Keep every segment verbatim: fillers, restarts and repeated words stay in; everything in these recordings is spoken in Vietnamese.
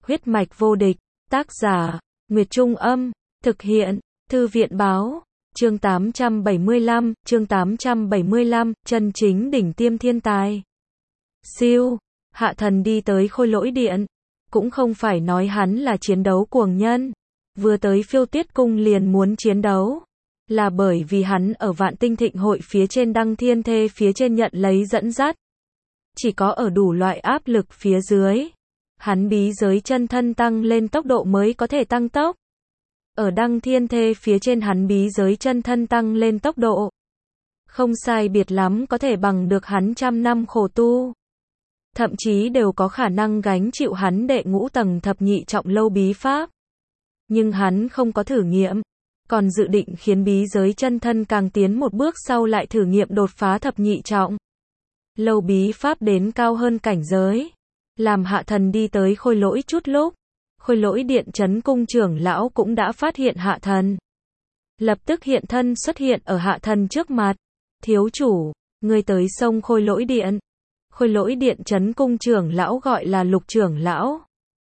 Huyết mạch vô địch, tác giả, Nguyệt Trung Âm, thực hiện, Thư viện Báo, chương tám trăm bảy mươi lăm, chương tám trăm bảy mươi lăm, chân chính đỉnh tiêm thiên tài. Siêu, Hạ Thần đi tới Khôi Lỗi Điện, cũng không phải nói hắn là chiến đấu cuồng nhân, vừa tới Phiêu Tuyết Cung liền muốn chiến đấu, là bởi vì hắn ở Vạn Tinh Thịnh Hội phía trên Đăng Thiên Thê phía trên nhận lấy dẫn dắt. Chỉ có ở đủ loại áp lực phía dưới, hắn bí giới chân thân tăng lên tốc độ mới có thể tăng tốc. Ở Đăng Thiên Thê phía trên hắn bí giới chân thân tăng lên tốc độ, không sai biệt lắm có thể bằng được hắn trăm năm khổ tu. Thậm chí đều có khả năng gánh chịu hắn đệ ngũ tầng thập nhị trọng lâu bí pháp. Nhưng hắn không có thử nghiệm, còn dự định khiến bí giới chân thân càng tiến một bước sau lại thử nghiệm đột phá thập nhị trọng lâu bí pháp đến cao hơn cảnh giới. Làm Hạ Thần đi tới Khôi Lỗi chút lúc, Khôi Lỗi Điện Trấn Cung trưởng lão cũng đã phát hiện Hạ Thần. Lập tức hiện thân xuất hiện ở Hạ Thần trước mặt. Thiếu chủ, người tới sông Khôi Lỗi Điện. Khôi Lỗi Điện Trấn Cung trưởng lão gọi là Lục trưởng lão.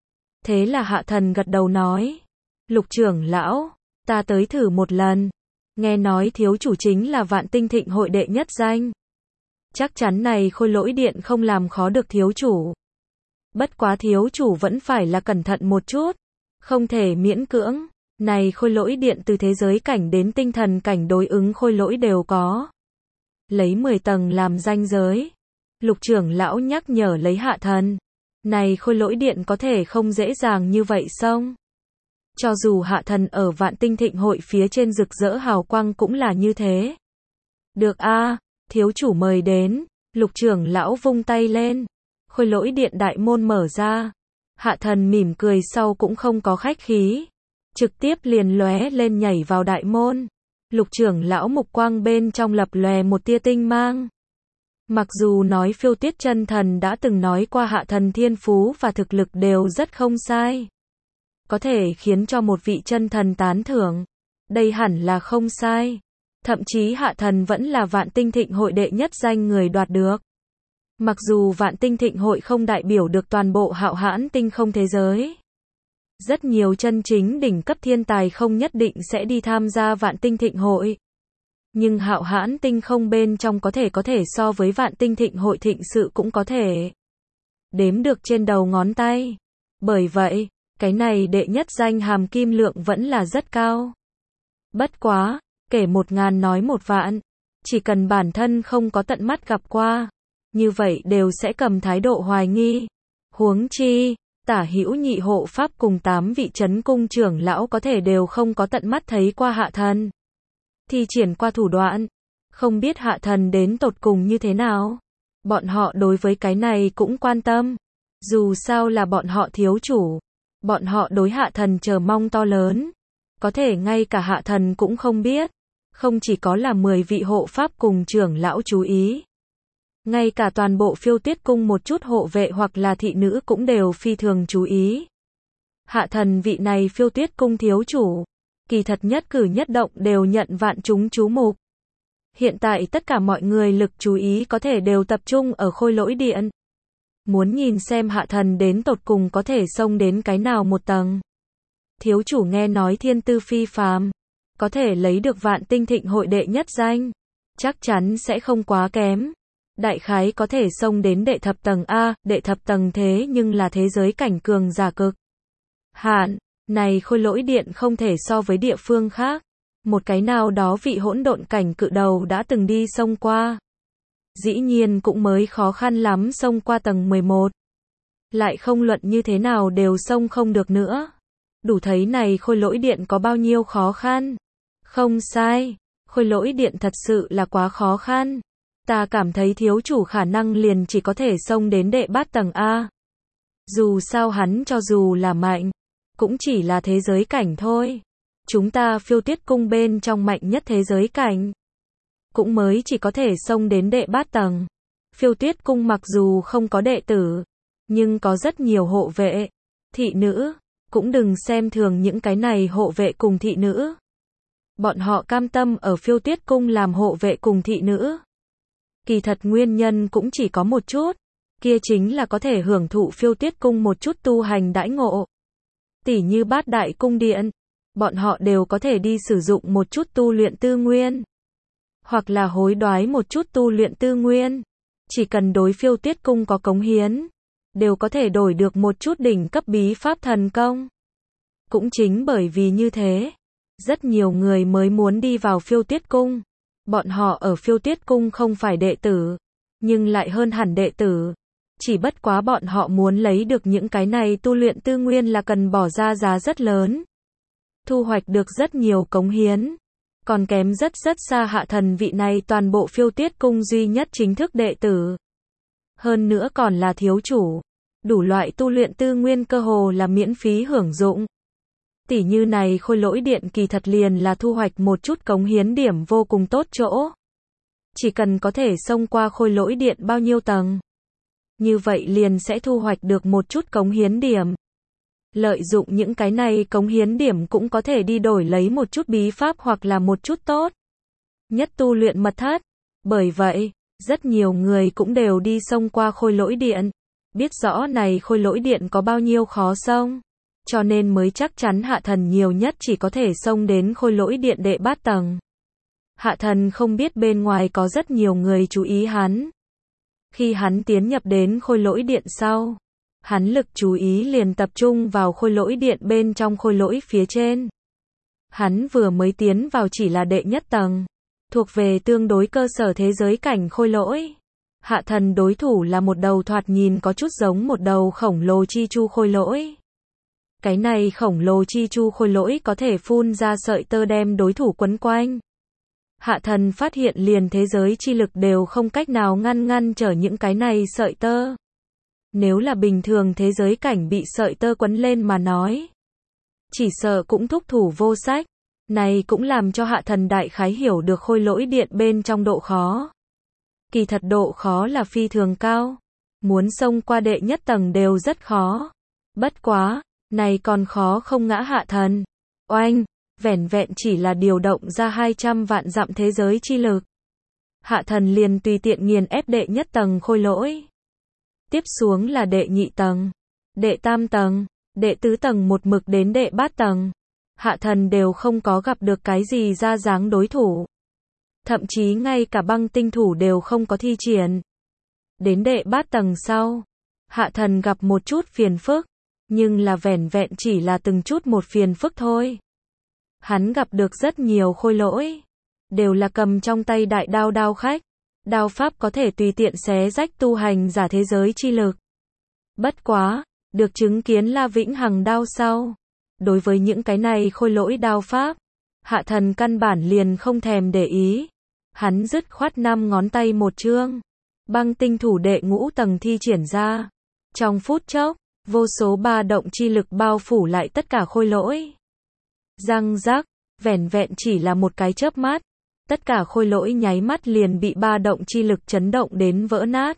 Thế là Hạ Thần gật đầu nói, Lục trưởng lão, ta tới thử một lần. Nghe nói thiếu chủ chính là Vạn Tinh Thịnh Hội đệ nhất danh. Chắc chắn này Khôi Lỗi Điện không làm khó được thiếu chủ. Bất quá thiếu chủ vẫn phải là cẩn thận một chút, không thể miễn cưỡng. Này Khôi Lỗi Điện từ thế giới cảnh đến tinh thần cảnh đối ứng khôi lỗi đều có. Lấy mười tầng làm ranh giới. Lục trưởng lão nhắc nhở lấy Hạ Thần. Này Khôi Lỗi Điện có thể không dễ dàng như vậy xong. Cho dù Hạ Thần ở Vạn Tinh Thịnh Hội phía trên rực rỡ hào quang cũng là như thế. Được a, thiếu chủ mời đến. Lục trưởng lão vung tay lên. Khôi Lỗi Điện đại môn mở ra. Hạ Thần mỉm cười sau cũng không có khách khí, trực tiếp liền lóe lên nhảy vào đại môn. Lục trưởng lão mục quang bên trong lập lòe một tia tinh mang. Mặc dù nói Phiêu Tuyết chân thần đã từng nói qua Hạ Thần thiên phú và thực lực đều rất không sai, có thể khiến cho một vị chân thần tán thưởng, đây hẳn là không sai. Thậm chí Hạ Thần vẫn là Vạn Tinh Thịnh Hội đệ nhất danh người đoạt được. Mặc dù Vạn Tinh Thịnh Hội không đại biểu được toàn bộ hạo hãn tinh không thế giới. Rất nhiều chân chính đỉnh cấp thiên tài không nhất định sẽ đi tham gia Vạn Tinh Thịnh Hội. Nhưng hạo hãn tinh không bên trong có thể có thể so với Vạn Tinh Thịnh Hội thịnh sự cũng có thể đếm được trên đầu ngón tay. Bởi vậy, cái này đệ nhất danh hàm kim lượng vẫn là rất cao. Bất quá, kể một ngàn nói một vạn, chỉ cần bản thân không có tận mắt gặp qua, như vậy đều sẽ cầm thái độ hoài nghi. Huống chi, Tả Hữu Nhị hộ pháp cùng tám vị trấn cung trưởng lão có thể đều không có tận mắt thấy qua Hạ Thần, thi triển qua thủ đoạn, không biết Hạ Thần đến tột cùng như thế nào. Bọn họ đối với cái này cũng quan tâm, dù sao là bọn họ thiếu chủ, bọn họ đối Hạ Thần chờ mong to lớn, có thể ngay cả Hạ Thần cũng không biết. Không chỉ có là mười vị hộ pháp cùng trưởng lão chú ý, ngay cả toàn bộ Phiêu Tuyết Cung một chút hộ vệ hoặc là thị nữ cũng đều phi thường chú ý. Hạ Thần vị này Phiêu Tuyết Cung thiếu chủ, kỳ thật nhất cử nhất động đều nhận vạn chúng chú mục. Hiện tại tất cả mọi người lực chú ý có thể đều tập trung ở Khôi Lỗi Điện. Muốn nhìn xem Hạ Thần đến tột cùng có thể xông đến cái nào một tầng. Thiếu chủ nghe nói thiên tư phi phàm, có thể lấy được Vạn Tinh Thịnh Hội đệ nhất danh, chắc chắn sẽ không quá kém. Đại khái có thể xông đến đệ thập tầng A, đệ thập tầng thế nhưng là thế giới cảnh cường giả cực hạn. Này Khôi Lỗi Điện không thể so với địa phương khác. Một cái nào đó vị hỗn độn cảnh cự đầu đã từng đi xông qua, dĩ nhiên cũng mới khó khăn lắm xông qua tầng mười một. Lại không luận như thế nào đều xông không được nữa. Đủ thấy này Khôi Lỗi Điện có bao nhiêu khó khăn. Không sai, Khôi Lỗi Điện thật sự là quá khó khăn. Ta cảm thấy thiếu chủ khả năng liền chỉ có thể xông đến đệ bát tầng A. Dù sao hắn cho dù là mạnh, cũng chỉ là thế giới cảnh thôi. Chúng ta Phiêu Tuyết Cung bên trong mạnh nhất thế giới cảnh, cũng mới chỉ có thể xông đến đệ bát tầng. Phiêu Tuyết Cung mặc dù không có đệ tử, nhưng có rất nhiều hộ vệ, thị nữ. Cũng đừng xem thường những cái này hộ vệ cùng thị nữ. Bọn họ cam tâm ở Phiêu Tuyết Cung làm hộ vệ cùng thị nữ. Kỳ thật nguyên nhân cũng chỉ có một chút, kia chính là có thể hưởng thụ Phiêu Tuyết Cung một chút tu hành đãi ngộ. Tỉ như bát đại cung điện, bọn họ đều có thể đi sử dụng một chút tu luyện tư nguyên, hoặc là hối đoái một chút tu luyện tư nguyên. Chỉ cần đối Phiêu Tuyết cung có cống hiến, đều có thể đổi được một chút đỉnh cấp bí pháp thần công. Cũng chính bởi vì như thế, rất nhiều người mới muốn đi vào Phiêu Tuyết cung. Bọn họ ở Phiêu Tuyết cung không phải đệ tử, nhưng lại hơn hẳn đệ tử. Chỉ bất quá bọn họ muốn lấy được những cái này tu luyện tư nguyên là cần bỏ ra giá rất lớn. Thu hoạch được rất nhiều cống hiến. Còn kém rất rất xa Hạ Thần vị này toàn bộ Phiêu Tuyết cung duy nhất chính thức đệ tử. Hơn nữa còn là thiếu chủ. Đủ loại tu luyện tư nguyên cơ hồ là miễn phí hưởng dụng. Tỷ như này khôi lỗi điện kỳ thật liền là thu hoạch một chút cống hiến điểm vô cùng tốt chỗ. Chỉ cần có thể xông qua khôi lỗi điện bao nhiêu tầng, như vậy liền sẽ thu hoạch được một chút cống hiến điểm. Lợi dụng những cái này cống hiến điểm cũng có thể đi đổi lấy một chút bí pháp hoặc là một chút tốt nhất tu luyện mật thất. Bởi vậy, rất nhiều người cũng đều đi xông qua khôi lỗi điện. Biết rõ này khôi lỗi điện có bao nhiêu khó xông, cho nên mới chắc chắn Hạ Thần nhiều nhất chỉ có thể xông đến khôi lỗi điện đệ bát tầng. Hạ Thần không biết bên ngoài có rất nhiều người chú ý hắn. Khi hắn tiến nhập đến khôi lỗi điện sau, hắn lực chú ý liền tập trung vào khôi lỗi điện bên trong khôi lỗi phía trên. Hắn vừa mới tiến vào chỉ là đệ nhất tầng, thuộc về tương đối cơ sở thế giới cảnh khôi lỗi. Hạ Thần đối thủ là một đầu thoạt nhìn có chút giống một đầu khổng lồ chi chu khôi lỗi. Cái này khổng lồ chi chu khôi lỗi có thể phun ra sợi tơ đem đối thủ quấn quanh. Hạ Thần phát hiện liền thế giới chi lực đều không cách nào ngăn ngăn trở những cái này sợi tơ. Nếu là bình thường thế giới cảnh bị sợi tơ quấn lên mà nói, chỉ sợ cũng thúc thủ vô sách. Này cũng làm cho Hạ Thần đại khái hiểu được khôi lỗi điện bên trong độ khó. Kỳ thật độ khó là phi thường cao. Muốn xông qua đệ nhất tầng đều rất khó. Bất quá, này còn khó không ngã Hạ Thần. Oanh, vẻn vẹn chỉ là điều động ra hai trăm vạn dặm thế giới chi lực. Hạ Thần liền tùy tiện nghiền ép đệ nhất tầng khôi lỗi. Tiếp xuống là đệ nhị tầng, đệ tam tầng, đệ tứ tầng một mực đến đệ bát tầng. Hạ Thần đều không có gặp được cái gì ra dáng đối thủ. Thậm chí ngay cả băng tinh thủ đều không có thi triển. Đến đệ bát tầng sau, Hạ Thần gặp một chút phiền phức, nhưng là vẻn vẹn chỉ là từng chút một phiền phức thôi. Hắn gặp được rất nhiều khôi lỗi, đều là cầm trong tay đại đao đao khách. Đao pháp có thể tùy tiện xé rách tu hành giả thế giới chi lực. Bất quá, được chứng kiến La Vĩnh Hằng đao sau. Đối với những cái này khôi lỗi đao pháp, Hạ Thần căn bản liền không thèm để ý. Hắn dứt khoát năm ngón tay một chương. Băng tinh thủ đệ ngũ tầng thi triển ra. Trong phút chốc, vô số ba động chi lực bao phủ lại tất cả khôi lỗi. Răng rắc, vẻn vẹn chỉ là một cái chớp mắt. Tất cả khôi lỗi nháy mắt liền bị ba động chi lực chấn động đến vỡ nát.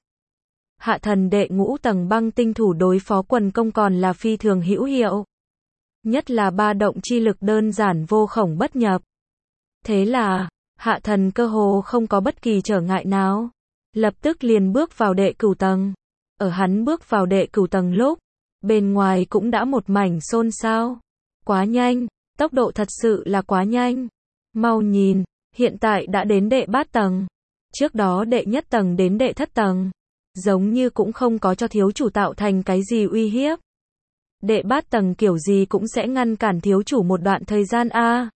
Hạ Thần đệ ngũ tầng băng tinh thủ đối phó quần công còn là phi thường hữu hiệu. Nhất là ba động chi lực đơn giản vô khổng bất nhập. Thế là, Hạ Thần cơ hồ không có bất kỳ trở ngại nào. Lập tức liền bước vào đệ cửu tầng. Ở hắn bước vào đệ cửu tầng lúc, bên ngoài cũng đã một mảnh xôn xao. Quá nhanh, tốc độ thật sự là quá nhanh. Mau nhìn. Hiện tại đã đến đệ bát tầng. Trước đó đệ nhất tầng đến đệ thất tầng. Giống như cũng không có cho thiếu chủ tạo thành cái gì uy hiếp. Đệ bát tầng kiểu gì cũng sẽ ngăn cản thiếu chủ một đoạn thời gian a.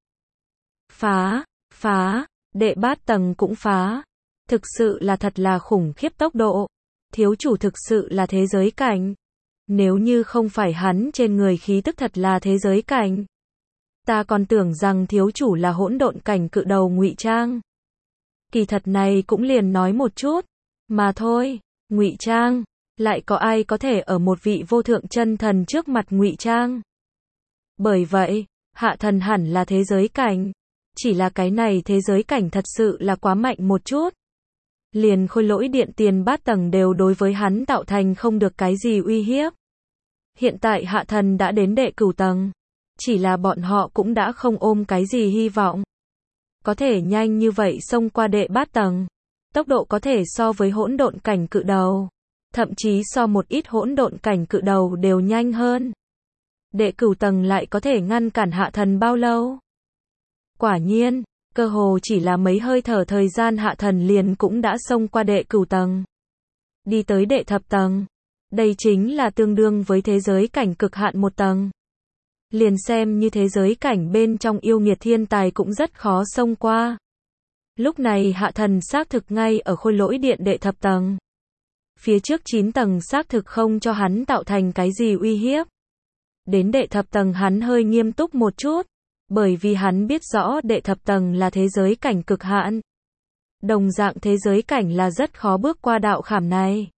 Phá, phá, đệ bát tầng cũng phá. Thực sự là thật là khủng khiếp tốc độ. Thiếu chủ thực sự là thế giới cảnh. Nếu như không phải hắn trên người khí tức thật là thế giới cảnh. Ta còn tưởng rằng thiếu chủ là hỗn độn cảnh cự đầu ngụy trang. Kỳ thật này cũng liền nói một chút, mà thôi, ngụy trang, lại có ai có thể ở một vị vô thượng chân thần trước mặt ngụy trang. Bởi vậy, Hạ Thần hẳn là thế giới cảnh, chỉ là cái này thế giới cảnh thật sự là quá mạnh một chút. Liền khôi lỗi điện tiền bát tầng đều đối với hắn tạo thành không được cái gì uy hiếp. Hiện tại Hạ Thần đã đến đệ cửu tầng. Chỉ là bọn họ cũng đã không ôm cái gì hy vọng. Có thể nhanh như vậy xông qua đệ bát tầng. Tốc độ có thể so với hỗn độn cảnh cự đầu. Thậm chí so một ít hỗn độn cảnh cự đầu đều nhanh hơn. đệ cửu tầng lại có thể ngăn cản hạ thần bao lâu? Quả nhiên, cơ hồ chỉ là mấy hơi thở thời gian hạ thần liền cũng đã xông qua đệ cửu tầng. Đi tới đệ thập tầng. Đây chính là tương đương với thế giới cảnh cực hạn một tầng. Liền xem như thế giới cảnh bên trong yêu nghiệt thiên tài cũng rất khó xông qua. Lúc này hạ thần xác thực ngay ở khôi lỗi điện đệ thập tầng. Phía trước chín tầng xác thực không cho hắn tạo thành cái gì uy hiếp. Đến đệ thập tầng hắn hơi nghiêm túc một chút, bởi vì hắn biết rõ đệ thập tầng là thế giới cảnh cực hạn. Đồng dạng thế giới cảnh là rất khó bước qua đạo khảm này.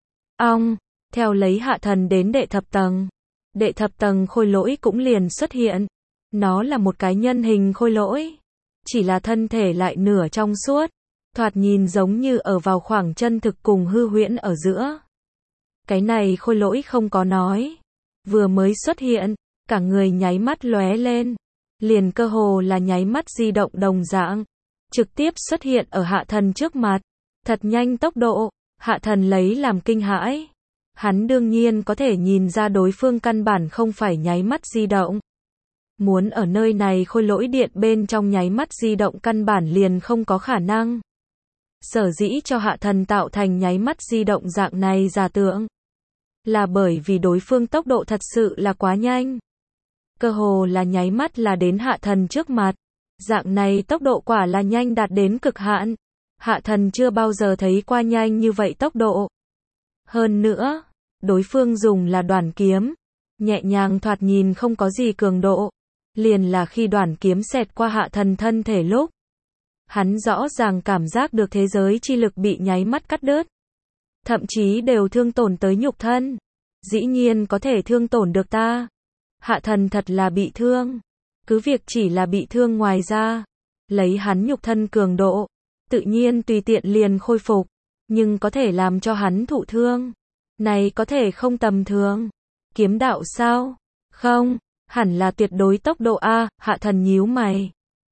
Ong, theo lấy hạ thần đến đệ thập tầng. Đệ thập tầng khôi lỗi cũng liền xuất hiện. Nó là một cái nhân hình khôi lỗi. Chỉ là thân thể lại nửa trong suốt. Thoạt nhìn giống như ở vào khoảng chân thực cùng hư huyễn ở giữa. Cái này khôi lỗi không có nói. Vừa mới xuất hiện, cả người nháy mắt lóe lên. Liền cơ hồ là nháy mắt di động đồng dạng. Trực tiếp xuất hiện ở hạ thần trước mặt. Thật nhanh tốc độ, hạ thần lấy làm kinh hãi. Hắn đương nhiên có thể nhìn ra đối phương căn bản không phải nháy mắt di động. Muốn ở nơi này khôi lỗi điện bên trong nháy mắt di động căn bản liền không có khả năng. Sở dĩ cho hạ thần tạo thành nháy mắt di động dạng này giả tượng. Là bởi vì đối phương tốc độ thật sự là quá nhanh. Cơ hồ là nháy mắt là đến hạ thần trước mặt. Dạng này tốc độ quả là nhanh đạt đến cực hạn. Hạ thần chưa bao giờ thấy qua nhanh như vậy tốc độ. Hơn nữa, đối phương dùng là đoản kiếm. Nhẹ nhàng thoạt nhìn không có gì cường độ. Liền là khi đoản kiếm xẹt qua hạ thần thân thể lúc. Hắn rõ ràng cảm giác được thế giới chi lực bị nháy mắt cắt đứt. Thậm chí đều thương tổn tới nhục thân. Dĩ nhiên có thể thương tổn được ta. Hạ thần thật là bị thương. Cứ việc chỉ là bị thương ngoài ra. Lấy hắn nhục thân cường độ. Tự nhiên tùy tiện liền khôi phục. Nhưng có thể làm cho hắn thụ thương. Này có thể không tầm thường. Kiếm đạo sao? Không. Hẳn là tuyệt đối tốc độ A. Hạ thần nhíu mày.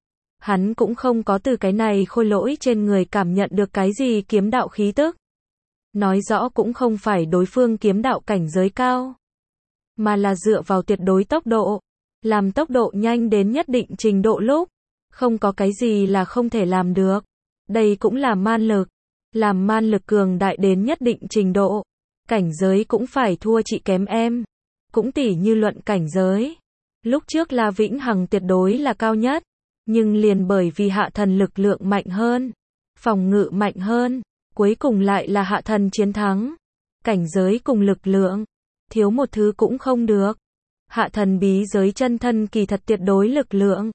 Hắn cũng không có từ cái này khôi lỗi trên người cảm nhận được cái gì kiếm đạo khí tức. Nói rõ cũng không phải đối phương kiếm đạo cảnh giới cao. Mà là dựa vào tuyệt đối tốc độ. Làm tốc độ nhanh đến nhất định trình độ lúc. Không có cái gì là không thể làm được. Đây cũng là man lực. Làm man lực cường đại đến nhất định trình độ. Cảnh giới cũng phải thua chị kém em. Cũng tỉ như luận cảnh giới. Lúc trước là vĩnh hằng tuyệt đối là cao nhất. Nhưng liền bởi vì hạ thần lực lượng mạnh hơn. Phòng ngự mạnh hơn. Cuối cùng lại là hạ thần chiến thắng. Cảnh giới cùng lực lượng. Thiếu một thứ cũng không được. Hạ thần bí giới chân thân kỳ thật tuyệt đối lực lượng.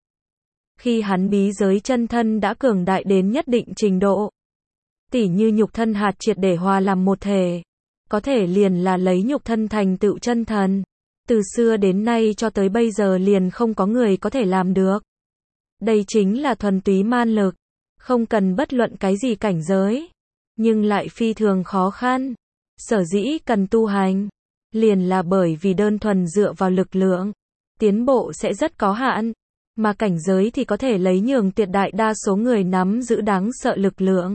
Khi hắn bí giới chân thân đã cường đại đến nhất định trình độ. Tỉ như nhục thân hạt triệt để hòa làm một thể. Có thể liền là lấy nhục thân thành tựu chân thần. Từ xưa đến nay cho tới bây giờ liền không có người có thể làm được. Đây chính là thuần túy man lực. Không cần bất luận cái gì cảnh giới. Nhưng lại phi thường khó khăn. Sở dĩ cần tu hành. Liền là bởi vì đơn thuần dựa vào lực lượng. Tiến bộ sẽ rất có hạn. Mà cảnh giới thì có thể lấy nhường tuyệt đại đa số người nắm giữ đáng sợ lực lượng.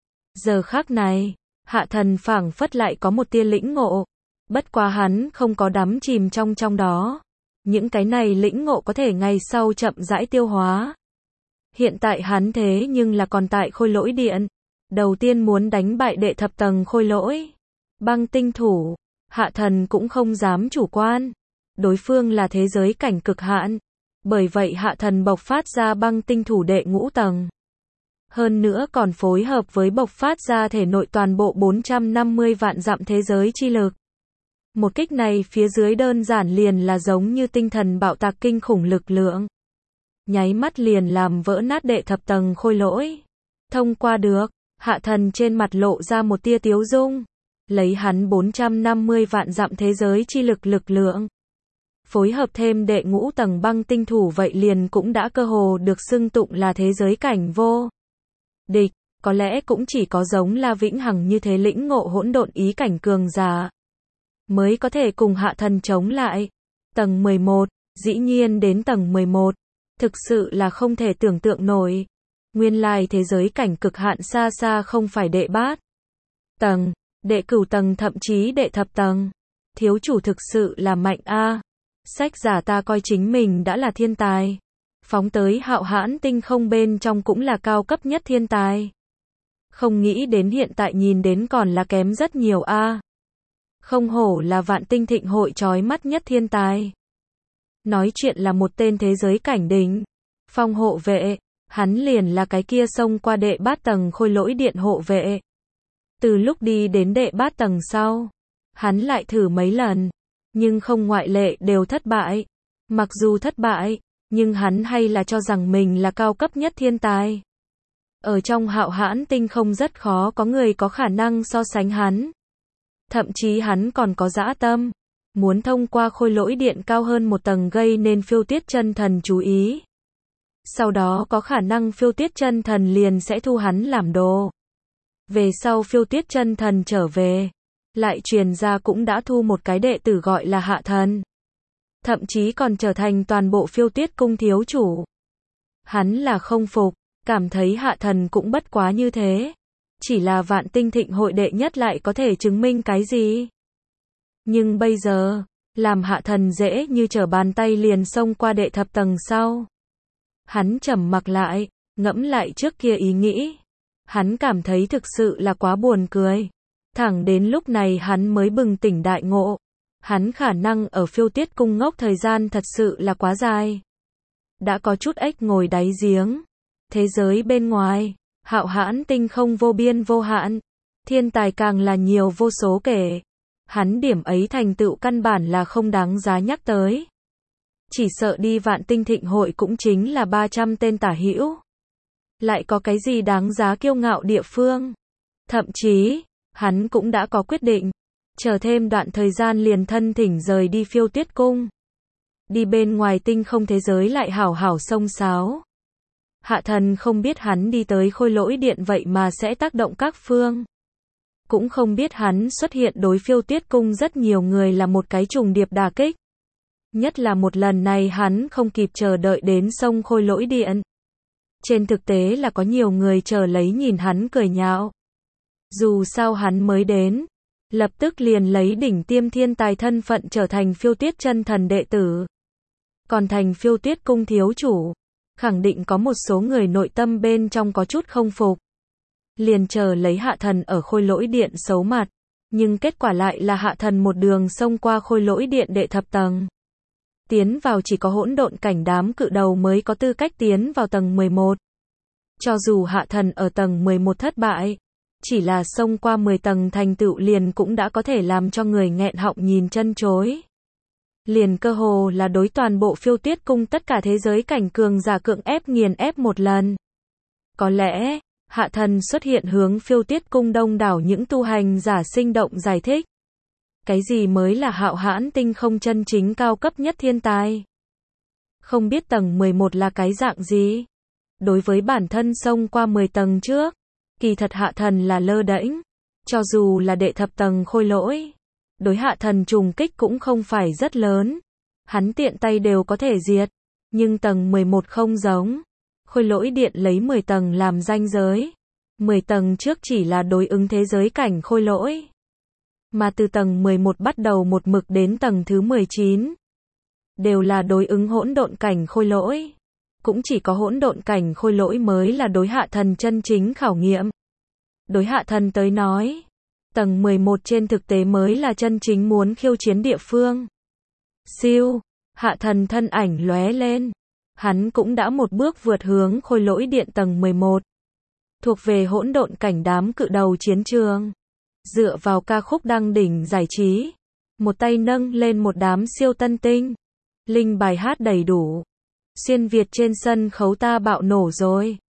Giờ khắc này, hạ thần phảng phất lại có một tia lĩnh ngộ. Bất quá hắn không có đắm chìm trong trong đó. Những cái này lĩnh ngộ có thể ngày sau chậm rãi tiêu hóa. Hiện tại hắn thế nhưng là còn tại khôi lỗi điện. Đầu tiên muốn đánh bại đệ thập tầng khôi lỗi. Băng tinh thủ. Hạ thần cũng không dám chủ quan. Đối phương là thế giới cảnh cực hạn. Bởi vậy hạ thần bộc phát ra băng tinh thủ đệ ngũ tầng. Hơn nữa còn phối hợp với bộc phát ra thể nội toàn bộ bốn trăm năm mươi vạn dặm thế giới chi lực. Một kích này phía dưới đơn giản liền là giống như tinh thần bạo tạc kinh khủng lực lượng. Nháy mắt liền làm vỡ nát đệ thập tầng khôi lỗi. Thông qua được, hạ thần trên mặt lộ ra một tia tiếu dung. Lấy hắn bốn trăm năm mươi vạn dặm thế giới chi lực lực lượng. Phối hợp thêm đệ ngũ tầng băng tinh thủ vậy liền cũng đã cơ hồ được xưng tụng là thế giới cảnh vô địch. Có lẽ cũng chỉ có giống La Vĩnh Hằng như thế lĩnh ngộ hỗn độn ý cảnh cường giả. Mới có thể cùng hạ thần chống lại. Tầng mười một, dĩ nhiên đến tầng mười một. Thực sự là không thể tưởng tượng nổi. Nguyên lai thế giới cảnh cực hạn xa xa không phải đệ bát tầng, đệ cửu tầng thậm chí đệ thập tầng. Thiếu chủ thực sự là mạnh a. Sách giả ta coi chính mình đã là thiên tài. Phóng tới hạo hãn tinh không bên trong cũng là cao cấp nhất thiên tài. Không nghĩ đến hiện tại nhìn đến còn là kém rất nhiều a. Không hổ là vạn tinh thịnh hội chói mắt nhất thiên tài. Nói chuyện là một tên thế giới cảnh đỉnh phong hộ vệ, hắn liền là cái kia xông qua đệ bát tầng khôi lỗi điện hộ vệ. Từ lúc đi đến đệ bát tầng sau, hắn lại thử mấy lần, nhưng không ngoại lệ đều thất bại. Mặc dù thất bại, nhưng hắn hay là cho rằng mình là cao cấp nhất thiên tài. Ở trong hạo hãn tinh không rất khó có người có khả năng so sánh hắn. Thậm chí hắn còn có dã tâm, muốn thông qua khôi lỗi điện cao hơn một tầng gây nên phiêu tiết chân thần chú ý. Sau đó có khả năng phiêu tiết chân thần liền sẽ thu hắn làm đồ. Về sau phiêu tiết chân thần trở về, lại truyền ra cũng đã thu một cái đệ tử gọi là Hạ Thần. Thậm chí còn trở thành toàn bộ phiêu tiết cung thiếu chủ. Hắn là không phục, cảm thấy Hạ Thần cũng bất quá như thế. Chỉ là vạn tinh thịnh hội đệ nhất lại có thể chứng minh cái gì? Nhưng bây giờ, làm Hạ Thần dễ như trở bàn tay liền xông qua đệ thập tầng sau. Hắn trầm mặc lại, ngẫm lại trước kia ý nghĩ. Hắn cảm thấy thực sự là quá buồn cười. Thẳng đến lúc này hắn mới bừng tỉnh đại ngộ. Hắn khả năng ở phiêu tiết cung ngốc thời gian thật sự là quá dài. Đã có chút ếch ngồi đáy giếng. Thế giới bên ngoài, hạo hãn tinh không vô biên vô hạn. Thiên tài càng là nhiều vô số kể. Hắn điểm ấy thành tựu căn bản là không đáng giá nhắc tới. Chỉ sợ đi vạn tinh thịnh hội cũng chính là ba trăm tên tả hữu. Lại có cái gì đáng giá kiêu ngạo địa phương. Thậm chí, hắn cũng đã có quyết định. Chờ thêm đoạn thời gian liền thân thỉnh rời đi phiêu tiết cung. Đi bên ngoài tinh không thế giới lại hảo hảo xông xáo. Hạ Thần không biết hắn đi tới khôi lỗi điện vậy mà sẽ tác động các phương. Cũng không biết hắn xuất hiện đối phiêu tiết cung rất nhiều người là một cái trùng điệp đả kích. Nhất là một lần này hắn không kịp chờ đợi đến sông khôi lỗi điện. Trên thực tế là có nhiều người chờ lấy nhìn hắn cười nhạo. Dù sao hắn mới đến, lập tức liền lấy đỉnh tiêm thiên tài thân phận trở thành phiêu tiết chân thần đệ tử. Còn thành phiêu tiết cung thiếu chủ, khẳng định có một số người nội tâm bên trong có chút không phục. Liền chờ lấy Hạ Thần ở khôi lỗi điện xấu mặt. Nhưng kết quả lại là Hạ Thần một đường xông qua khôi lỗi điện đệ thập tầng. Tiến vào chỉ có hỗn độn cảnh đám cự đầu mới có tư cách tiến vào tầng mười một. Cho dù Hạ Thần ở tầng mười một thất bại, chỉ là xông qua mười tầng thành tựu liền cũng đã có thể làm cho người nghẹn họng nhìn chân chối. Liền cơ hồ là đối toàn bộ phiêu tiết cung tất cả thế giới cảnh cường giả cưỡng ép nghiền ép một lần. Có lẽ, Hạ Thần xuất hiện hướng phiêu tiết cung đông đảo những tu hành giả sinh động giải thích. Cái gì mới là hạo hãn tinh không chân chính cao cấp nhất thiên tài? Không biết tầng mười một là cái dạng gì? Đối với bản thân xông qua mười tầng trước, kỳ thật Hạ Thần là lơ đễnh. Cho dù là đệ thập tầng khôi lỗi, đối Hạ Thần trùng kích cũng không phải rất lớn. Hắn tiện tay đều có thể diệt. Nhưng tầng mười một không giống. Khôi lỗi điện lấy mười tầng làm ranh giới. mười tầng trước chỉ là đối ứng thế giới cảnh khôi lỗi. Mà từ tầng mười một bắt đầu một mực đến tầng thứ mười chín. Đều là đối ứng hỗn độn cảnh khôi lỗi. Cũng chỉ có hỗn độn cảnh khôi lỗi mới là đối Hạ Thần chân chính khảo nghiệm. Đối Hạ Thần tới nói, tầng mười một trên thực tế mới là chân chính muốn khiêu chiến địa phương. Siêu, Hạ Thần thân ảnh lóe lên. Hắn cũng đã một bước vượt hướng khôi lỗi điện tầng mười một. Thuộc về hỗn độn cảnh đám cự đầu chiến trường. Dựa vào ca khúc đăng đỉnh giải trí. Một tay nâng lên một đám siêu tân tinh. Linh bài hát đầy đủ. Xuyên Việt trên sân khấu ta bạo nổ rồi.